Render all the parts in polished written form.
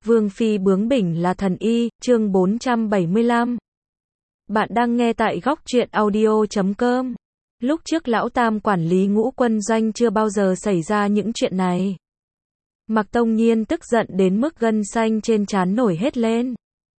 Vương phi bướng bỉnh là thần y, chương 475. Bạn đang nghe tại góc truyện audio.com. Lúc trước lão tam quản lý Ngũ Quân Doanh chưa bao giờ xảy ra những chuyện này. Mạc Tông Nhiên tức giận đến mức gân xanh trên trán nổi hết lên.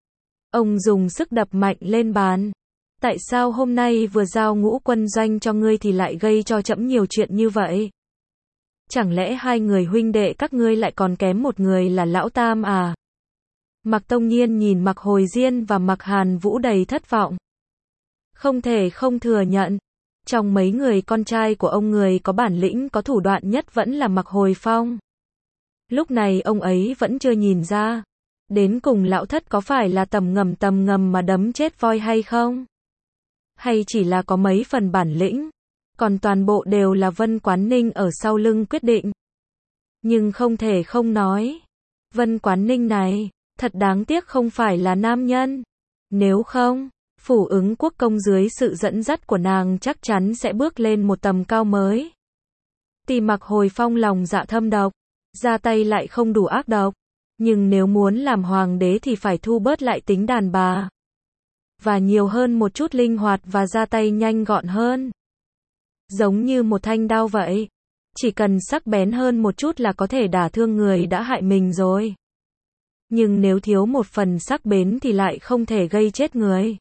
Ông dùng sức đập mạnh lên bàn. Tại sao hôm nay vừa giao Ngũ Quân Doanh cho ngươi thì lại gây cho trẫm nhiều chuyện như vậy? Chẳng lẽ hai người huynh đệ các ngươi lại còn kém một người là lão tam à? Mạc Tông Nhiên nhìn Mạc Hồi Diên và Mạc Hàn Vũ đầy thất vọng. Không thể không thừa nhận, trong mấy người con trai của ông người có bản lĩnh có thủ đoạn nhất vẫn là Mạc Hồi Phong. Lúc này ông ấy vẫn chưa nhìn ra, đến cùng lão thất có phải là tầm ngầm mà đấm chết voi hay không? Hay chỉ là có mấy phần bản lĩnh? Còn toàn bộ đều là Vân Quán Ninh ở sau lưng quyết định. Nhưng không thể không nói, Vân Quán Ninh này, thật đáng tiếc không phải là nam nhân. Nếu không, Phủ Ứng Quốc công dưới sự dẫn dắt của nàng chắc chắn sẽ bước lên một tầm cao mới. Tuy Mạc Hồi Phong lòng dạ thâm độc, ra tay lại không đủ ác độc, nhưng nếu muốn làm hoàng đế thì phải thu bớt lại tính đàn bà. Và nhiều hơn một chút linh hoạt và ra tay nhanh gọn hơn. Giống như một thanh đao vậy. Chỉ cần sắc bén hơn một chút là có thể đả thương người đã hại mình rồi. Nhưng nếu thiếu một phần sắc bén thì lại không thể gây chết người.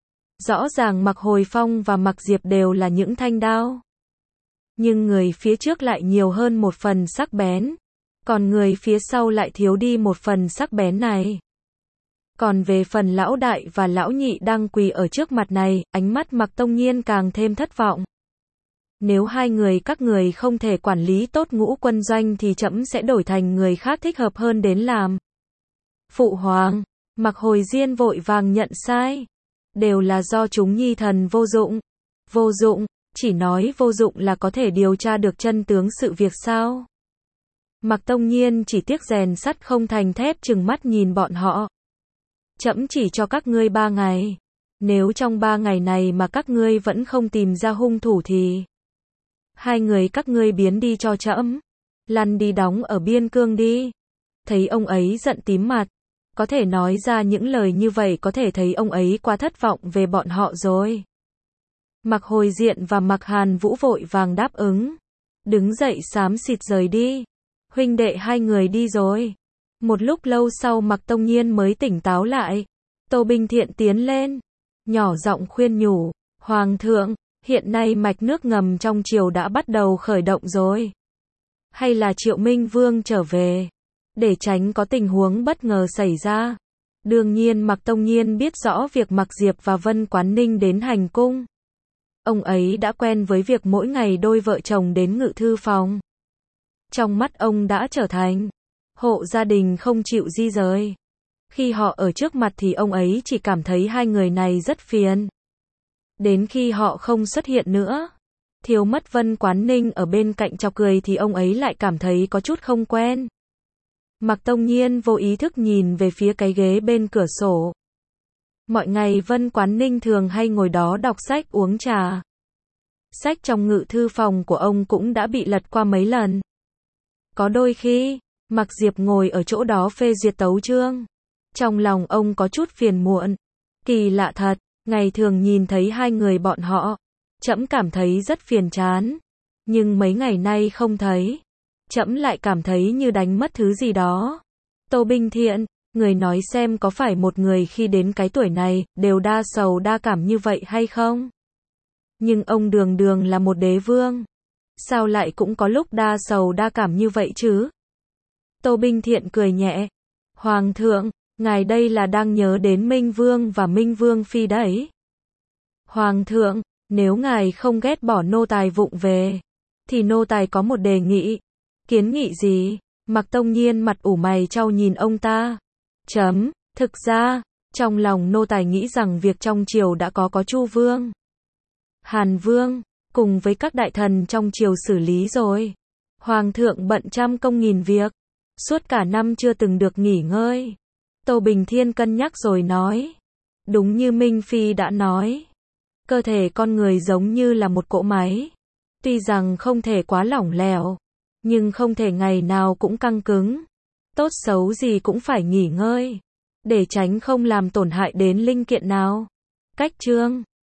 Rõ ràng Mạc Hồi Phong và Mạc Diệp đều là những thanh đao. Nhưng người phía trước lại nhiều hơn một phần sắc bén. Còn người phía sau lại thiếu đi một phần sắc bén này. Còn về phần lão đại và lão nhị đang quỳ ở trước mặt này, ánh mắt Mạc Tông Nhiên càng thêm thất vọng. Nếu hai người các người không thể quản lý tốt Ngũ Quân Doanh thì trẫm sẽ đổi thành người khác thích hợp hơn đến làm. Phụ hoàng, Mạc Hồi Diên vội vàng nhận sai. Đều là do chúng nhi thần vô dụng. Vô dụng, chỉ nói vô dụng là có thể điều tra được chân tướng sự việc sao? Mạc Tông Nhiên chỉ tiếc rèn sắt không thành thép trừng mắt nhìn bọn họ. Trẫm chỉ cho các ngươi 3 ngày. Nếu trong 3 ngày này mà các ngươi vẫn không tìm ra hung thủ thì hai người các ngươi biến đi cho trẫm. Lăn đi đóng ở biên cương đi. Thấy ông ấy giận tím mặt. Có thể nói ra những lời như vậy có thể thấy ông ấy quá thất vọng về bọn họ rồi. Mạc Hồi Diện và Mạc Hàn Vũ vội vàng đáp ứng. Đứng dậy xám xịt rời đi. Huynh đệ hai người đi rồi. Một lúc lâu sau Mạc Tông Nhiên mới tỉnh táo lại. Tô Binh Thiện tiến lên. Nhỏ giọng khuyên nhủ. Hoàng thượng, hiện nay mạch nước ngầm trong triều đã bắt đầu khởi động rồi. Hay là Triệu Minh Vương trở về. Để tránh có tình huống bất ngờ xảy ra. Đương nhiên Mạc Tông Nhiên biết rõ việc Mạc Diệp và Vân Quán Ninh đến hành cung. Ông ấy đã quen với việc mỗi ngày đôi vợ chồng đến ngự thư phòng. Trong mắt ông đã trở thành hộ gia đình không chịu di rời. Khi họ ở trước mặt thì ông ấy chỉ cảm thấy hai người này rất phiền. Đến khi họ không xuất hiện nữa, thiếu mất Vân Quán Ninh ở bên cạnh chọc cười thì ông ấy lại cảm thấy có chút không quen. Mạc Tông Nhiên vô ý thức nhìn về phía cái ghế bên cửa sổ. Mọi ngày Vân Quán Ninh thường hay ngồi đó đọc sách uống trà. Sách trong ngự thư phòng của ông cũng đã bị lật qua mấy lần. Có đôi khi, Mạc Diệp ngồi ở chỗ đó phê duyệt tấu chương. Trong lòng ông có chút phiền muộn. Kỳ lạ thật, ngày thường nhìn thấy hai người bọn họ, trẫm cảm thấy rất phiền chán. Nhưng mấy ngày nay không thấy, trẫm lại cảm thấy như đánh mất thứ gì đó. Tô Binh Thiện, người nói xem có phải một người khi đến cái tuổi này, đều đa sầu đa cảm như vậy hay không? Nhưng ông đường đường là một đế vương. Sao lại cũng có lúc đa sầu đa cảm như vậy chứ? Tô Binh Thiện cười nhẹ. Hoàng thượng, ngài đây là đang nhớ đến Minh Vương và Minh Vương Phi đấy. Hoàng thượng, nếu ngài không ghét bỏ nô tài vụng về, thì nô tài có một đề nghị. Kiến nghị gì? Mạc Tông Nhiên mặt ủ mày chau nhìn ông ta. Thực ra, trong lòng nô tài nghĩ rằng việc trong triều đã có Chu Vương, Hàn Vương, cùng với các đại thần trong triều xử lý rồi. Hoàng thượng bận trăm công nghìn việc, suốt cả năm chưa từng được nghỉ ngơi. Tô Bình Thiên cân nhắc rồi nói. Đúng như Minh Phi đã nói. Cơ thể con người giống như là một cỗ máy. Tuy rằng không thể quá lỏng lẻo, nhưng không thể ngày nào cũng căng cứng. tốt xấu gì cũng phải nghỉ ngơi, để tránh không làm tổn hại đến linh kiện nào. Cách chương